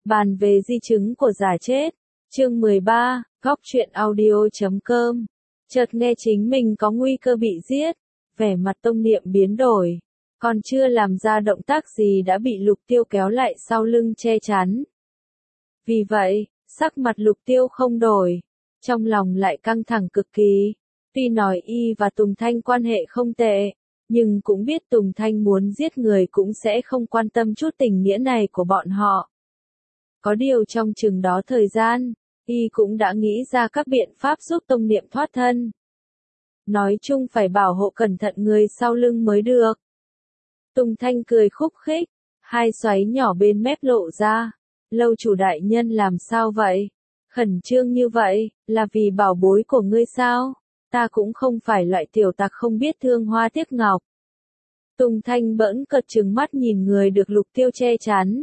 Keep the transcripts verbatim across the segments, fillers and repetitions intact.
Bàn về di chứng của giả chết. Chương mười ba, góc truyện audio chấm com. Chợt nghe chính mình có nguy cơ bị giết, vẻ mặt Tông Niệm biến đổi, còn chưa làm ra động tác gì đã bị Lục Tiêu kéo lại sau lưng che chắn. Vì vậy, sắc mặt Lục Tiêu không đổi, trong lòng lại căng thẳng cực kỳ. Tuy nói y và Tùng Thanh quan hệ không tệ, nhưng cũng biết Tùng Thanh muốn giết người cũng sẽ không quan tâm chút tình nghĩa này của bọn họ. Có điều trong chừng đó thời gian, y cũng đã nghĩ ra các biện pháp giúp Tông Niệm thoát thân. Nói chung phải bảo hộ cẩn thận người sau lưng mới được. Tùng Thanh cười khúc khích, hai xoáy nhỏ bên mép lộ ra. Lâu chủ đại nhân làm sao vậy? Khẩn trương như vậy, là vì bảo bối của ngươi sao? Ta cũng không phải loại tiểu tặc không biết thương hoa tiếc ngọc. Tùng Thanh bỗng cợt trừng mắt nhìn người được Lục Tiêu che chắn.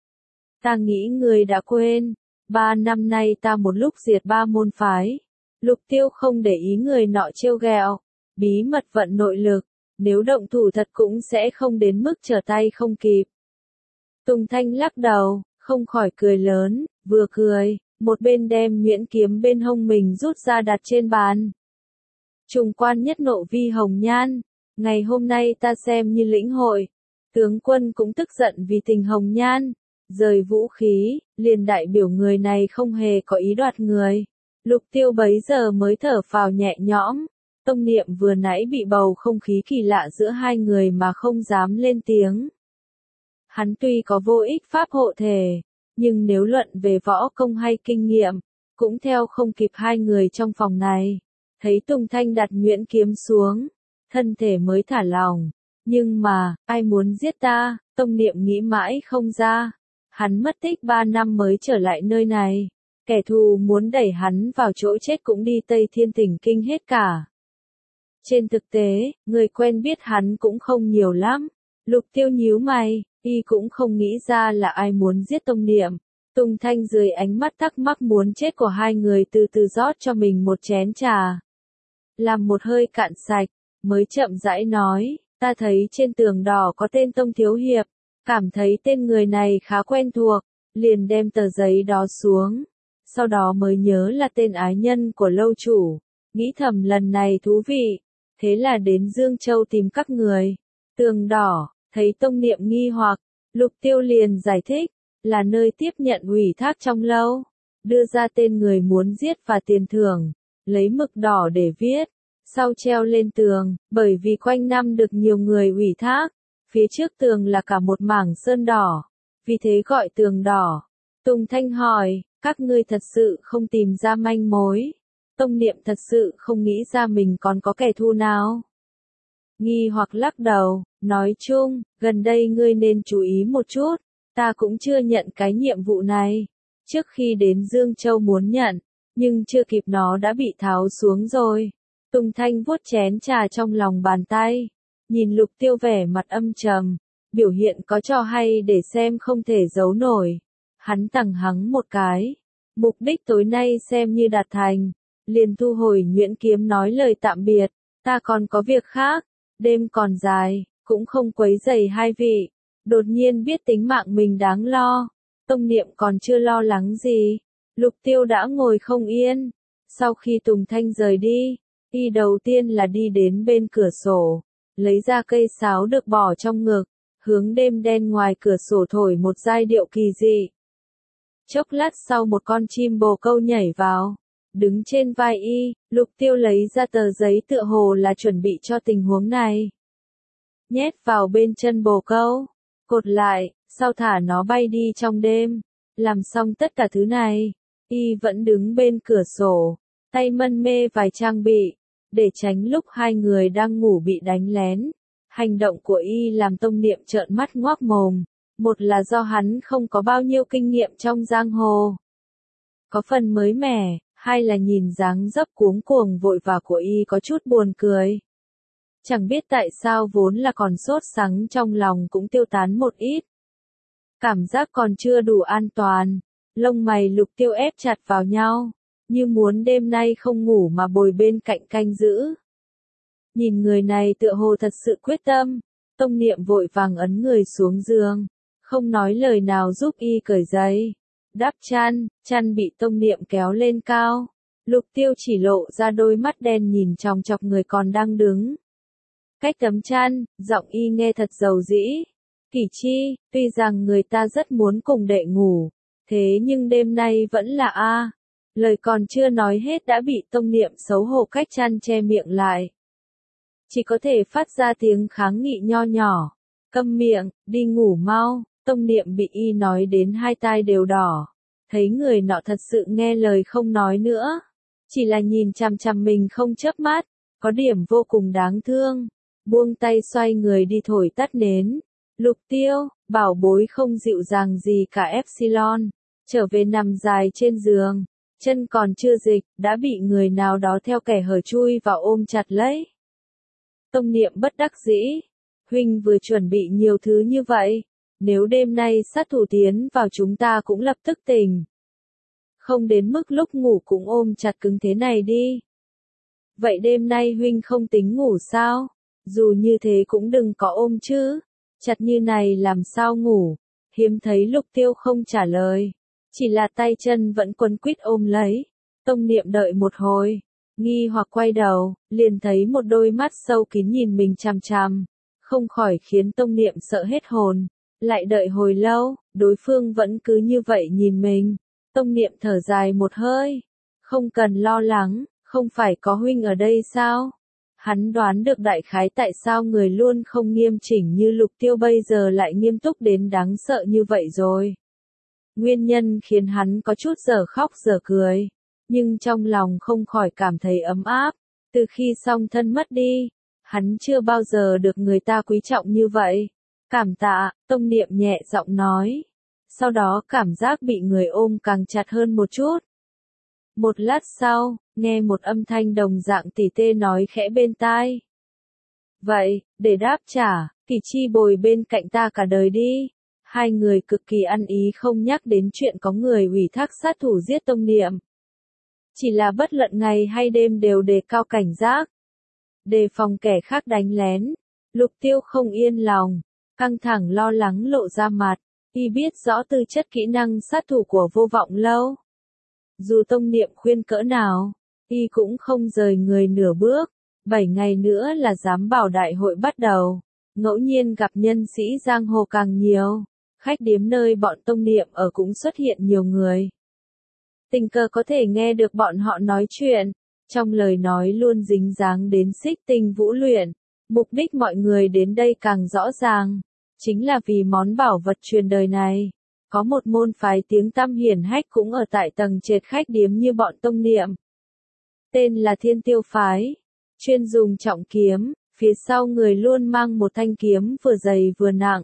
Ta nghĩ ngươi đã quên, ba năm nay ta một lúc diệt ba môn phái. Lục Tiêu không để ý người nọ trêu ghẹo, bí mật vận nội lực, nếu động thủ thật cũng sẽ không đến mức trở tay không kịp. Tùng Thanh lắc đầu, không khỏi cười lớn, vừa cười, một bên đem nhuyễn kiếm bên hông mình rút ra đặt trên bàn. Trùng quan nhất nộ vi hồng nhan, ngày hôm nay ta xem như lĩnh hội, tướng quân cũng tức giận vì tình hồng nhan, rời vũ khí, liền đại biểu người này không hề có ý đoạt người. Lục Tiêu bấy giờ mới thở phào nhẹ nhõm, Tông Niệm vừa nãy bị bầu không khí kỳ lạ giữa hai người mà không dám lên tiếng. Hắn tuy có vô ích pháp hộ thể, nhưng nếu luận về võ công hay kinh nghiệm, cũng theo không kịp hai người trong phòng này. Thấy Tùng Thanh đặt nhuyễn kiếm xuống, thân thể mới thả lòng. Nhưng mà, ai muốn giết ta? Tông Niệm nghĩ mãi không ra. Hắn mất tích ba năm mới trở lại nơi này. Kẻ thù muốn đẩy hắn vào chỗ chết cũng đi Tây Thiên Thỉnh Kinh hết cả. Trên thực tế, người quen biết hắn cũng không nhiều lắm. Lục Tiêu nhíu mày, y cũng không nghĩ ra là ai muốn giết Tông Niệm. Tùng Thanh dưới ánh mắt thắc mắc muốn chết của hai người từ từ rót cho mình một chén trà. Làm một hơi cạn sạch, mới chậm rãi nói, ta thấy trên tường đỏ có tên Tông Thiếu Hiệp, cảm thấy tên người này khá quen thuộc, liền đem tờ giấy đó xuống. Sau đó mới nhớ là tên ái nhân của lâu chủ, nghĩ thầm lần này thú vị, thế là đến Dương Châu tìm các người. Tường đỏ, thấy Tông Niệm nghi hoặc, Lục Tiêu liền giải thích, là nơi tiếp nhận ủy thác trong lâu, đưa ra tên người muốn giết và tiền thưởng, lấy mực đỏ để viết, sau treo lên tường, bởi vì quanh năm được nhiều người ủy thác, phía trước tường là cả một mảng sơn đỏ, vì thế gọi tường đỏ. Tùng Thanh hỏi, các ngươi thật sự không tìm ra manh mối? Tông Niệm thật sự không nghĩ ra mình còn có kẻ thù nào. Nghi hoặc lắc đầu, nói chung, gần đây ngươi nên chú ý một chút, ta cũng chưa nhận cái nhiệm vụ này. Trước khi đến Dương Châu muốn nhận, nhưng chưa kịp nó đã bị tháo xuống rồi. Tùng Thanh vuốt chén trà trong lòng bàn tay, nhìn Lục Tiêu vẻ mặt âm trầm, biểu hiện có trò hay để xem không thể giấu nổi. Hắn tằng hắng một cái, mục đích tối nay xem như đạt thành, liền thu hồi nhuyễn kiếm nói lời tạm biệt, ta còn có việc khác, đêm còn dài, cũng không quấy rầy hai vị. Đột nhiên biết tính mạng mình đáng lo, Tông Niệm còn chưa lo lắng gì, Lục Tiêu đã ngồi không yên. Sau khi Tùng Thanh rời đi, y đầu tiên là đi đến bên cửa sổ, lấy ra cây sáo được bỏ trong ngực, hướng đêm đen ngoài cửa sổ thổi một giai điệu kỳ dị. Chốc lát sau một con chim bồ câu nhảy vào, đứng trên vai y. Lục Tiêu lấy ra tờ giấy tựa hồ là chuẩn bị cho tình huống này. Nhét vào bên chân bồ câu, cột lại, sau thả nó bay đi trong đêm. Làm xong tất cả thứ này, y vẫn đứng bên cửa sổ, tay mân mê vài trang bị, để tránh lúc hai người đang ngủ bị đánh lén. Hành động của y làm Tông Niệm trợn mắt ngoác mồm, một là do hắn không có bao nhiêu kinh nghiệm trong giang hồ, có phần mới mẻ, hai là nhìn dáng dấp cuống cuồng vội vã của y có chút buồn cười. Chẳng biết tại sao vốn là còn sốt sắng trong lòng cũng tiêu tán một ít. Cảm giác còn chưa đủ an toàn, lông mày Lục Tiêu ép chặt vào nhau, như muốn đêm nay không ngủ mà bồi bên cạnh canh giữ. Nhìn người này tựa hồ thật sự quyết tâm, Tông Niệm vội vàng ấn người xuống giường, không nói lời nào giúp y cởi giày. Đắp chăn, chăn bị Tông Niệm kéo lên cao. Lục Tiêu chỉ lộ ra đôi mắt đen nhìn chòng chọc người còn đang đứng. Cách tấm chăn, giọng y nghe thật dầu dĩ. Kỷ Chi, tuy rằng người ta rất muốn cùng đệ ngủ, thế nhưng đêm nay vẫn là a. Lời còn chưa nói hết đã bị Tông Niệm xấu hổ cách chăn che miệng lại. Chỉ có thể phát ra tiếng kháng nghị nho nhỏ. Câm miệng, đi ngủ mau. Tông Niệm bị y nói đến hai tai đều đỏ. Thấy người nọ thật sự nghe lời không nói nữa. Chỉ là nhìn chằm chằm mình không chớp mắt. Có điểm vô cùng đáng thương. Buông tay xoay người đi thổi tắt nến. Lục Tiêu, bảo bối không dịu dàng gì cả Epsilon. Trở về nằm dài trên giường. Chân còn chưa dịch, đã bị người nào đó theo kẻ hở chui vào ôm chặt lấy. Tông Niệm bất đắc dĩ. Huynh vừa chuẩn bị nhiều thứ như vậy. Nếu đêm nay sát thủ tiến vào chúng ta cũng lập tức tỉnh. Không đến mức lúc ngủ cũng ôm chặt cứng thế này đi. Vậy đêm nay huynh không tính ngủ sao? Dù như thế cũng đừng có ôm chứ. Chặt như này làm sao ngủ? Hiếm thấy Lục Tiêu không trả lời. Chỉ là tay chân vẫn quấn quýt ôm lấy. Tông Niệm đợi một hồi. Nghi hoặc quay đầu, liền thấy một đôi mắt sâu kín nhìn mình chằm chằm. Không khỏi khiến Tông Niệm sợ hết hồn. Lại đợi hồi lâu, đối phương vẫn cứ như vậy nhìn mình. Tông Niệm thở dài một hơi. Không cần lo lắng, không phải có huynh ở đây sao? Hắn đoán được đại khái tại sao người luôn không nghiêm chỉnh như Lục Tiêu bây giờ lại nghiêm túc đến đáng sợ như vậy rồi. Nguyên nhân khiến hắn có chút dở khóc dở cười. Nhưng trong lòng không khỏi cảm thấy ấm áp. Từ khi song thân mất đi, hắn chưa bao giờ được người ta quý trọng như vậy. Cảm tạ, Tông Niệm nhẹ giọng nói. Sau đó cảm giác bị người ôm càng chặt hơn một chút. Một lát sau, nghe một âm thanh đồng dạng tỉ tê nói khẽ bên tai. Vậy, để đáp trả, Kỷ Chi bồi bên cạnh ta cả đời đi. Hai người cực kỳ ăn ý không nhắc đến chuyện có người ủy thác sát thủ giết Tông Niệm. Chỉ là bất luận ngày hay đêm đều đề cao cảnh giác. Đề phòng kẻ khác đánh lén. Lục Tiêu không yên lòng. Căng thẳng lo lắng lộ ra mặt. Y biết rõ tư chất kỹ năng sát thủ của Vô Vọng Lâu. Dù Tông Niệm khuyên cỡ nào, y cũng không rời người nửa bước. Bảy ngày nữa là giám bảo đại hội bắt đầu. Ngẫu nhiên gặp nhân sĩ giang hồ càng nhiều. Khách điếm nơi bọn Tông Niệm ở cũng xuất hiện nhiều người. Tình cờ có thể nghe được bọn họ nói chuyện. Trong lời nói luôn dính dáng đến Xích Tinh Vũ Luyện. Mục đích mọi người đến đây càng rõ ràng. Chính là vì món bảo vật truyền đời này. Có một môn phái tiếng tăm hiển hách cũng ở tại tầng trệt khách điếm như bọn Tông Niệm. Tên là Thiên Tiêu Phái. Chuyên dùng trọng kiếm, phía sau người luôn mang một thanh kiếm vừa dày vừa nặng.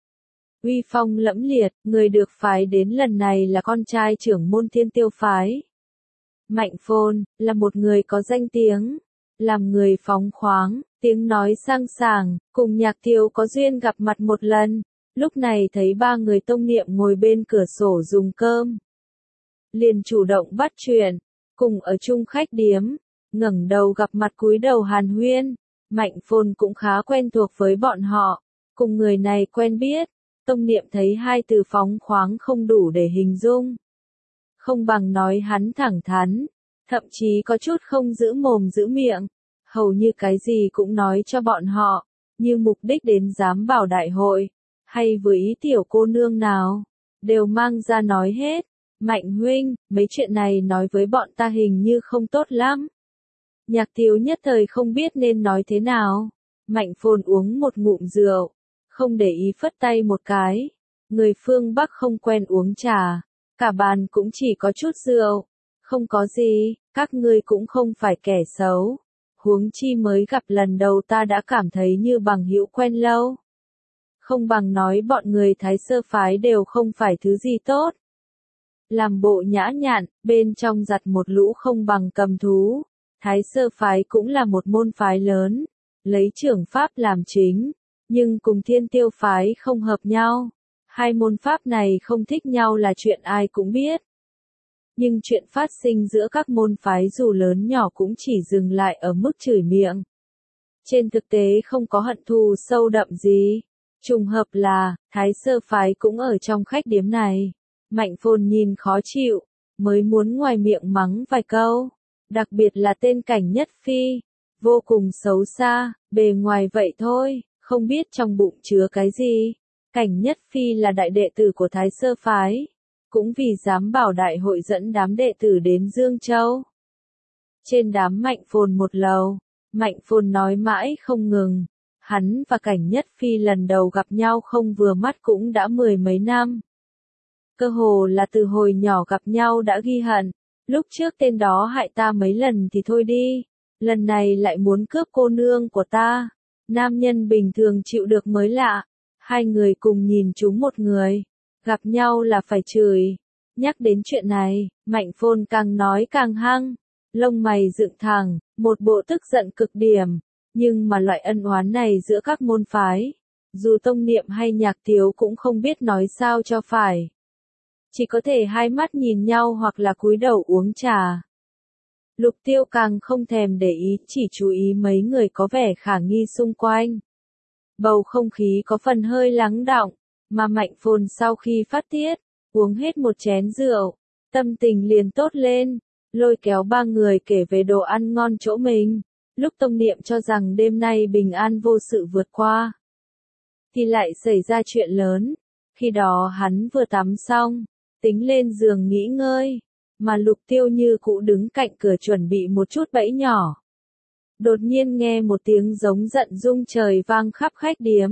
Uy phong lẫm liệt, người được phái đến lần này là con trai trưởng môn Thiên Tiêu Phái. Mạnh Phồn, là một người có danh tiếng. Làm người phóng khoáng, tiếng nói sang sảng, cùng Nhạc Thiếu có duyên gặp mặt một lần. Lúc này thấy ba người Tông Niệm ngồi bên cửa sổ dùng cơm. Liền chủ động bắt chuyện, cùng ở chung khách điếm, ngẩng đầu gặp mặt cúi đầu hàn huyên. Mạnh Phồn cũng khá quen thuộc với bọn họ, cùng người này quen biết. Tông Niệm thấy hai từ phóng khoáng không đủ để hình dung. Không bằng nói hắn thẳng thắn, thậm chí có chút không giữ mồm giữ miệng, hầu như cái gì cũng nói cho bọn họ, như mục đích đến giám bảo đại hội, hay với ý tiểu cô nương nào, đều mang ra nói hết. Mạnh huynh, mấy chuyện này nói với bọn ta hình như không tốt lắm. Nhạc Thiếu nhất thời không biết nên nói thế nào. Mạnh Phồn uống một ngụm rượu, không để ý phất tay một cái. Người phương Bắc không quen uống trà, cả bàn cũng chỉ có chút rượu. Không có gì, các ngươi cũng không phải kẻ xấu. Huống chi mới gặp lần đầu ta đã cảm thấy như bằng hữu quen lâu. Không bằng nói bọn người Thái Sơ Phái đều không phải thứ gì tốt. Làm bộ nhã nhặn, bên trong giặt một lũ không bằng cầm thú. Thái Sơ Phái cũng là một môn phái lớn, lấy trưởng pháp làm chính, nhưng cùng Thiên Tiêu Phái không hợp nhau. Hai môn pháp này không thích nhau là chuyện ai cũng biết. Nhưng chuyện phát sinh giữa các môn phái dù lớn nhỏ cũng chỉ dừng lại ở mức chửi miệng. Trên thực tế không có hận thù sâu đậm gì. Trùng hợp là, Thái Sơ Phái cũng ở trong khách điếm này. Mạnh Phồn nhìn khó chịu, mới muốn ngoài miệng mắng vài câu, đặc biệt là tên Cảnh Nhất Phi, vô cùng xấu xa, bề ngoài vậy thôi, không biết trong bụng chứa cái gì. Cảnh Nhất Phi là đại đệ tử của Thái Sơ Phái, cũng vì dám bảo đại hội dẫn đám đệ tử đến Dương Châu. Trên đám Mạnh Phồn một lầu, Mạnh Phồn nói mãi không ngừng, hắn và Cảnh Nhất Phi lần đầu gặp nhau không vừa mắt cũng đã mười mấy năm. Cơ hồ là từ hồi nhỏ gặp nhau đã ghi hận, lúc trước tên đó hại ta mấy lần thì thôi đi, lần này lại muốn cướp cô nương của ta. Nam nhân bình thường chịu được mới lạ, hai người cùng nhìn chúng một người, gặp nhau là phải chửi. Nhắc đến chuyện này, Mạnh Phồn càng nói càng hăng, lông mày dựng thẳng, một bộ tức giận cực điểm, nhưng mà loại ân oán này giữa các môn phái, dù Tông Niệm hay Nhạc Tiếu cũng không biết nói sao cho phải. Chỉ có thể hai mắt nhìn nhau hoặc là cúi đầu uống trà. Lục Tiêu càng không thèm để ý, chỉ chú ý mấy người có vẻ khả nghi xung quanh. Bầu không khí có phần hơi lắng đọng, mà Mạnh Phồn sau khi phát tiết, uống hết một chén rượu, tâm tình liền tốt lên, lôi kéo ba người kể về đồ ăn ngon chỗ mình. Lúc Tông Niệm cho rằng đêm nay bình an vô sự vượt qua, thì lại xảy ra chuyện lớn. Khi đó hắn vừa tắm xong, tính lên giường nghỉ ngơi, mà Lục Tiêu như cũ đứng cạnh cửa chuẩn bị một chút bẫy nhỏ. Đột nhiên nghe một tiếng giống giận rung trời vang khắp khách điếm.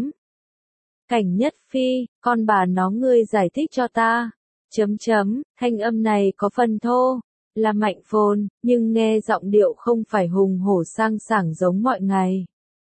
Cảnh Nhất Phi, con bà nó ngươi giải thích cho ta. Chấm chấm, thanh âm này có phần thô, là Mạnh Phồn, nhưng nghe giọng điệu không phải hùng hổ sang sảng giống mọi ngày,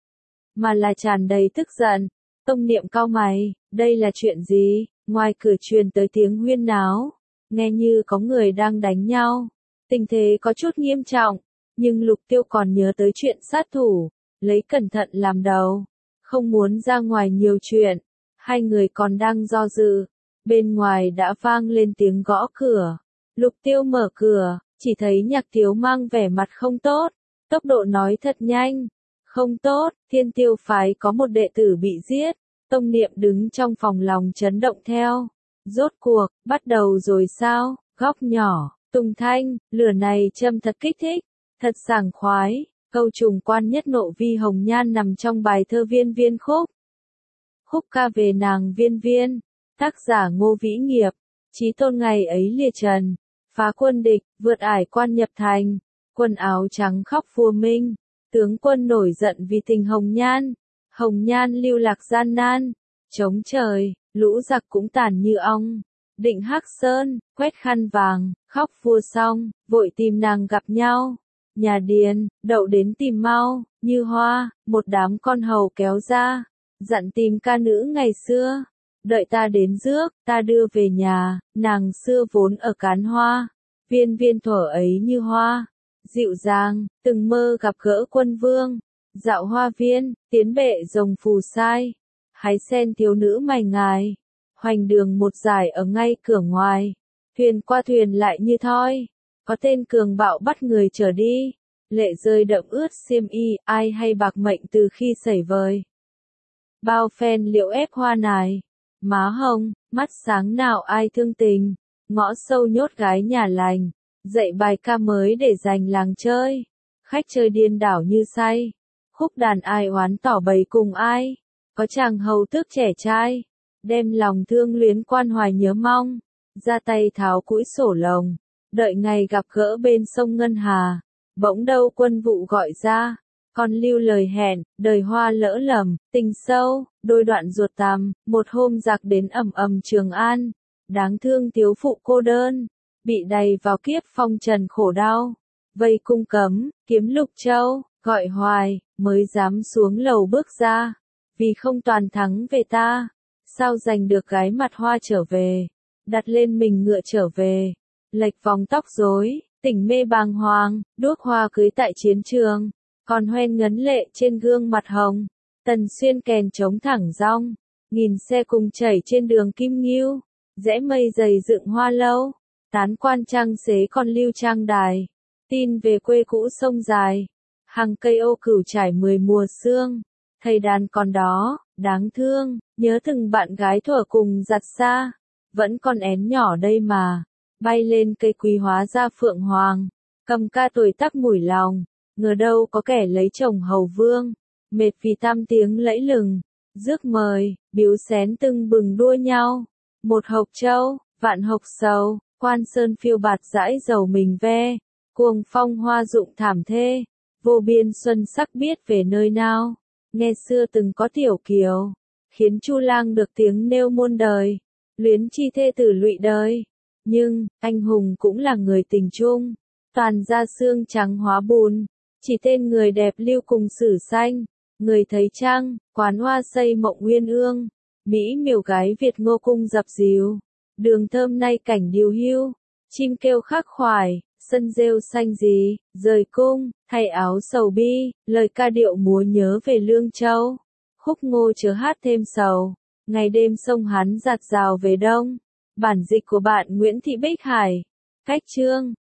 mà là tràn đầy tức giận. Tông Niệm cau mày, đây là chuyện gì? Ngoài cửa truyền tới tiếng huyên náo, nghe như có người đang đánh nhau. Tình thế có chút nghiêm trọng, nhưng Lục Tiêu còn nhớ tới chuyện sát thủ, lấy cẩn thận làm đầu, không muốn ra ngoài nhiều chuyện. Hai người còn đang do dự, bên ngoài đã vang lên tiếng gõ cửa. Lục Tiêu mở cửa, chỉ thấy Nhạc Tiếu mang vẻ mặt không tốt, tốc độ nói thật nhanh. Không tốt, Thiên Tiêu phái có một đệ tử bị giết. Tông Niệm đứng trong phòng lòng chấn động theo. Rốt cuộc, bắt đầu rồi sao? Góc nhỏ, Tùng Thanh, lửa này châm thật kích thích, thật sảng khoái. Câu trùng quan nhất nộ vi hồng nhan nằm trong bài thơ Viên Viên Khúc. Khúc ca về nàng Viên Viên, tác giả Ngô Vĩ Nghiệp. Chí tôn ngày ấy lìa trần, phá quân địch, vượt ải quan nhập thành, quần áo trắng khóc vua minh, tướng quân nổi giận vì tình hồng nhan, hồng nhan lưu lạc gian nan, chống trời, lũ giặc cũng tàn như ong, định Hắc Sơn, quét khăn vàng, khóc vua xong, vội tìm nàng gặp nhau, nhà điền, đậu đến tìm mau, như hoa, một đám con hầu kéo ra, dặn tìm ca nữ ngày xưa. Đợi ta đến rước, ta đưa về nhà, nàng xưa vốn ở Cán Hoa, Viên Viên thuở ấy như hoa, dịu dàng, từng mơ gặp gỡ quân vương, dạo hoa viên, tiến bệ rồng phù sai, hái sen thiếu nữ mày ngài, hoành đường một giải ở ngay cửa ngoài, thuyền qua thuyền lại như thoi, có tên cường bạo bắt người trở đi, lệ rơi đậm ướt xiêm y, ai hay bạc mệnh từ khi xảy vời. Bao phen liệu ép hoa nài, má hồng, mắt sáng nào ai thương tình, ngõ sâu nhốt gái nhà lành, dạy bài ca mới để dành làng chơi, khách chơi điên đảo như say, khúc đàn ai oán tỏ bày cùng ai, có chàng hầu tước trẻ trai, đem lòng thương luyến quan hoài nhớ mong, ra tay tháo cũi sổ lồng, đợi ngày gặp gỡ bên sông Ngân Hà, bỗng đâu quân vụ gọi ra. Còn lưu lời hẹn, đời hoa lỡ lầm, tình sâu, đôi đoạn ruột tằm, một hôm giặc đến ầm ầm Trường An, đáng thương thiếu phụ cô đơn, bị đầy vào kiếp phong trần khổ đau, vây cung cấm, kiếm Lục Châu, gọi hoài, mới dám xuống lầu bước ra, vì không toàn thắng về ta, sao giành được gái mặt hoa trở về, đặt lên mình ngựa trở về, lệch vòng tóc rối, tỉnh mê bàng hoàng, đuốc hoa cưới tại chiến trường. Còn hoen ngấn lệ trên gương mặt hồng, Tần Xuyên kèn trống thẳng rong, nghìn xe cùng chảy trên đường Kim Ngưu, rẽ mây dày dựng hoa lâu, tán quan trang xế còn lưu trang đài, tin về quê cũ sông dài, hàng cây ô cửu trải mười mùa sương, thầy đàn còn đó, đáng thương, nhớ từng bạn gái thuở cùng giặt xa, vẫn còn én nhỏ đây mà, bay lên cây quý hóa ra phượng hoàng, cầm ca tuổi tắc mủi lòng, ngờ đâu có kẻ lấy chồng hầu vương, mệt vì tam tiếng lẫy lừng, rước mời, biếu xén tưng bừng đua nhau, một hộc châu, vạn hộc sầu, quan sơn phiêu bạt dãi dầu mình ve, cuồng phong hoa dụng thảm thê, vô biên xuân sắc biết về nơi nào, nghe xưa từng có tiểu kiều, khiến Chu Lang được tiếng nêu muôn đời, luyến chi thê tử lụy đời, nhưng, anh hùng cũng là người tình chung, toàn da xương trắng hóa bùn, chỉ tên người đẹp lưu cùng sử xanh, người thấy chăng, quán hoa xây mộng uyên ương, mỹ miều gái Việt ngô cung dập dìu, đường thơm nay cảnh điều hưu, chim kêu khắc khoải, sân rêu xanh gì, rời cung, thay áo sầu bi, lời ca điệu múa nhớ về Lương Châu, khúc ngô chớ hát thêm sầu, ngày đêm sông hắn giạt rào về đông, bản dịch của bạn Nguyễn Thị Bích Hải, cách chương